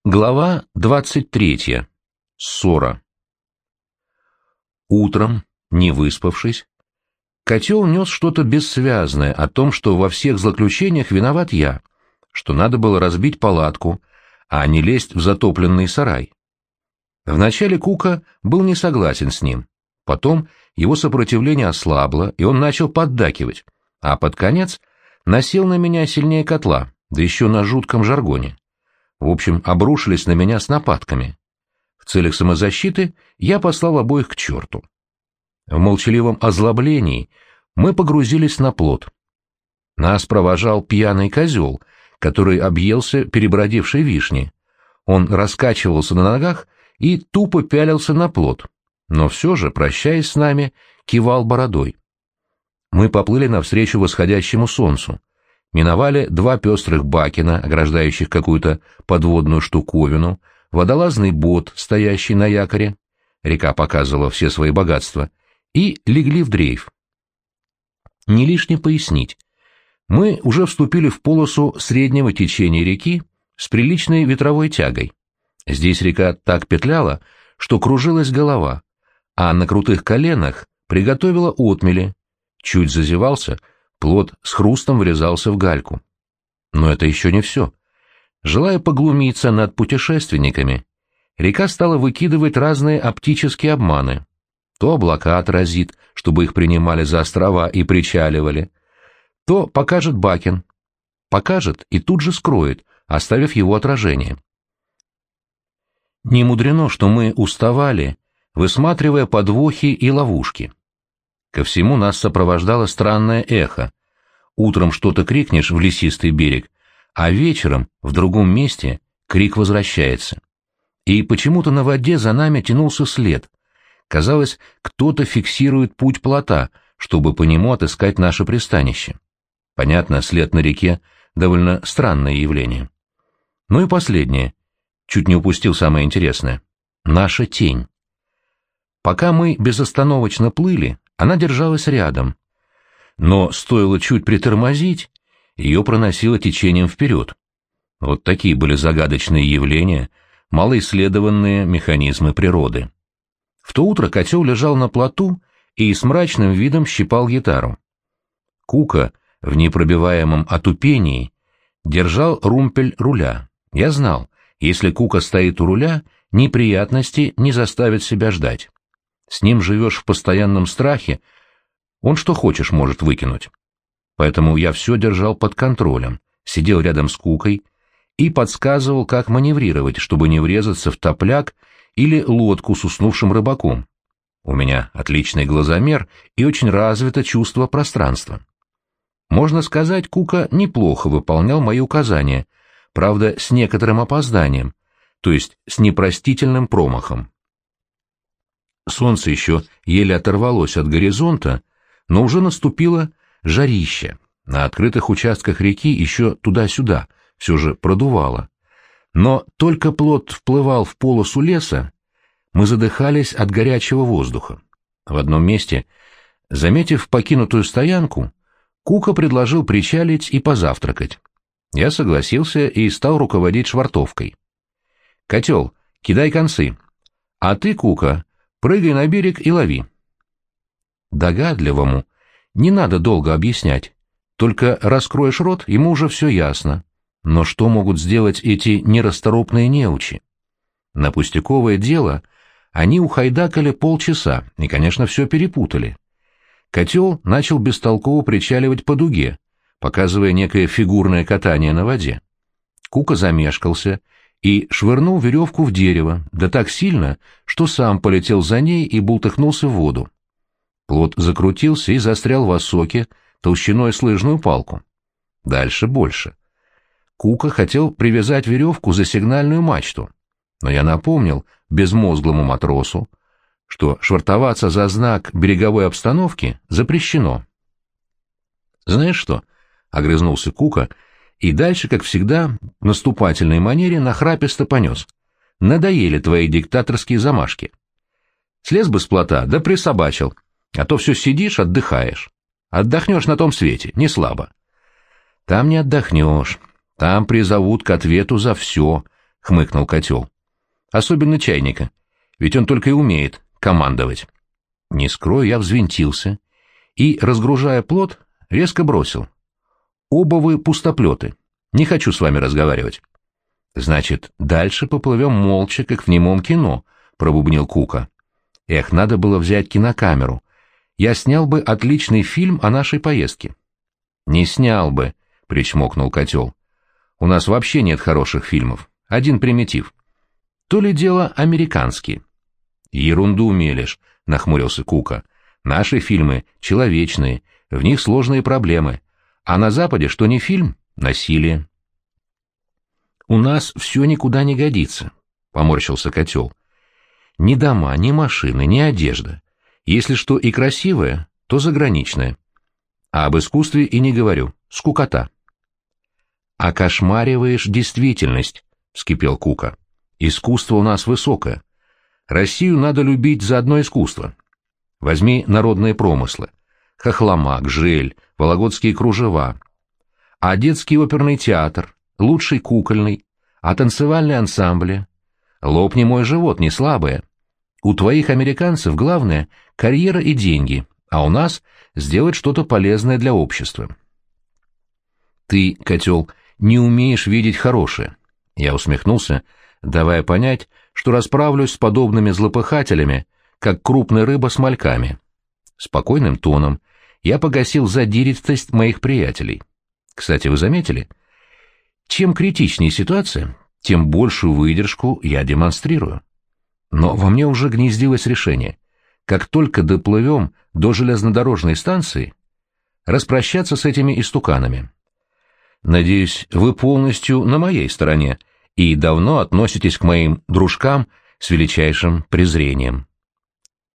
Глава 23. Ссора. Утром, не выспавшись, котел нес что-то бессвязное о том, что во всех злоключениях виноват я, что надо было разбить палатку, а не лезть в затопленный сарай. Вначале Кука был не согласен с ним, потом его сопротивление ослабло, и он начал поддакивать, а под конец насел на меня сильнее котла, да еще на жутком жаргоне. В общем, обрушились на меня с нападками. В целях самозащиты я послал обоих к черту. В молчаливом озлоблении мы погрузились на плот. Нас провожал пьяный козел, который объелся перебродившей вишни. Он раскачивался на ногах и тупо пялился на плот, но все же, прощаясь с нами, кивал бородой. Мы поплыли навстречу восходящему солнцу. Миновали два пестрых бакена, ограждающих какую-то подводную штуковину, водолазный бот, стоящий на якоре, река показывала все свои богатства, и легли в дрейф. Не лишне пояснить. Мы уже вступили в полосу среднего течения реки с приличной ветровой тягой. Здесь река так петляла, что кружилась голова, а на крутых коленах приготовила отмели. Чуть зазевался — плот с хрустом врезался в гальку. Но это еще не все. Желая поглумиться над путешественниками, река стала выкидывать разные оптические обманы. То облака отразит, чтобы их принимали за острова и причаливали, то покажет бакен. Покажет и тут же скроет, оставив его отражение. Не мудрено, что мы уставали, высматривая подвохи и ловушки. Ко всему нас сопровождало странное эхо. Утром что-то крикнешь в лесистый берег, а вечером в другом месте крик возвращается. И почему-то на воде за нами тянулся след. Казалось, кто-то фиксирует путь плота, чтобы по нему отыскать наше пристанище. Понятно, след на реке — довольно странное явление. Ну и последнее. Чуть не упустил самое интересное. Наша тень. Пока мы безостановочно плыли, она держалась рядом, но стоило чуть притормозить, ее проносило течением вперед. Вот такие были загадочные явления, малоисследованные механизмы природы. В то утро котел лежал на плоту и с мрачным видом щипал гитару. Кука в непробиваемом отупении держал румпель руля. Я знал, если Кука стоит у руля, неприятности не заставят себя ждать. С ним живешь в постоянном страхе, он что хочешь может выкинуть. Поэтому я все держал под контролем, сидел рядом с Кукой и подсказывал, как маневрировать, чтобы не врезаться в топляк или лодку с уснувшим рыбаком. У меня отличный глазомер и очень развито чувство пространства. Можно сказать, Кука неплохо выполнял мои указания, правда, с некоторым опозданием, то есть с непростительным промахом. Солнце еще еле оторвалось от горизонта, но уже наступило жарище. На открытых участках реки еще туда-сюда все же продувало. Но только плот вплывал в полосу леса, мы задыхались от горячего воздуха. В одном месте, заметив покинутую стоянку, Кука предложил причалить и позавтракать. Я согласился и стал руководить швартовкой. «Котел, кидай концы. А ты, Кука, прыгай на берег и лови». Догадливому не надо долго объяснять, только раскроешь рот, ему уже все ясно. Но что могут сделать эти нерасторопные неучи? На пустяковое дело они ухайдакали полчаса и, конечно, все перепутали. Котел начал бестолково причаливать по дуге, показывая некое фигурное катание на воде. Кука замешкался и швырнул веревку в дерево, да так сильно, что сам полетел за ней и бултыхнулся в воду. Плот закрутился и застрял в осоке толщиной с лыжную палку. Дальше больше. Кука хотел привязать веревку за сигнальную мачту, но я напомнил безмозглому матросу, что швартоваться за знак береговой обстановки запрещено. «Знаешь что?» — огрызнулся Кука, и дальше, как всегда, в наступательной манере нахраписто понес. «Надоели твои диктаторские замашки. Слез бы с плота, да присобачил, а то все сидишь, отдыхаешь. Отдохнешь на том свете, не слабо». «Там не отдохнешь, там призовут к ответу за все», хмыкнул Котел. Особенно чайника, ведь он только и умеет командовать. Не скрою, я взвинтился и, разгружая плот, резко бросил. Оба вы пустоплеты. Не хочу с вами разговаривать. Значит, дальше поплывем молча, как в немом кино, пробубнил Кука. Эх, надо было взять кинокамеру. Я снял бы отличный фильм о нашей поездке. Не снял бы, причмокнул Котел. У нас вообще нет хороших фильмов. Один примитив. То ли дело американские. Ерунду мелешь, нахмурился Кука. Наши фильмы человечные, в них сложные проблемы. А на Западе что не фильм — насилие. У нас все никуда не годится, поморщился Котел. Ни дома, ни машины, ни одежда. Если что и красивое, то заграничное. А об искусстве и не говорю. Скукота. «Окошмариваешь действительность», — вскипел Кука. «Искусство у нас высокое. Россию надо любить за одно искусство. Возьми народные промыслы. Хохломак, жель, вологодские кружева. А детский оперный театр, лучший кукольный, а танцевальные ансамбли. Лопни мой живот, не слабые. У твоих американцев главное — карьера и деньги, а у нас — сделать что-то полезное для общества». «Ты, Котел, не умеешь видеть хорошее». Я усмехнулся, давая понять, что расправлюсь с подобными злопыхателями, как крупная рыба с мальками. Спокойным тоном я погасил задиристость моих приятелей. Кстати, вы заметили? Чем критичнее ситуация, тем большую выдержку я демонстрирую. Но во мне уже гнездилось решение. Как только доплывем до железнодорожной станции, распрощаться с этими истуканами. Надеюсь, вы полностью на моей стороне и давно относитесь к моим дружкам с величайшим презрением.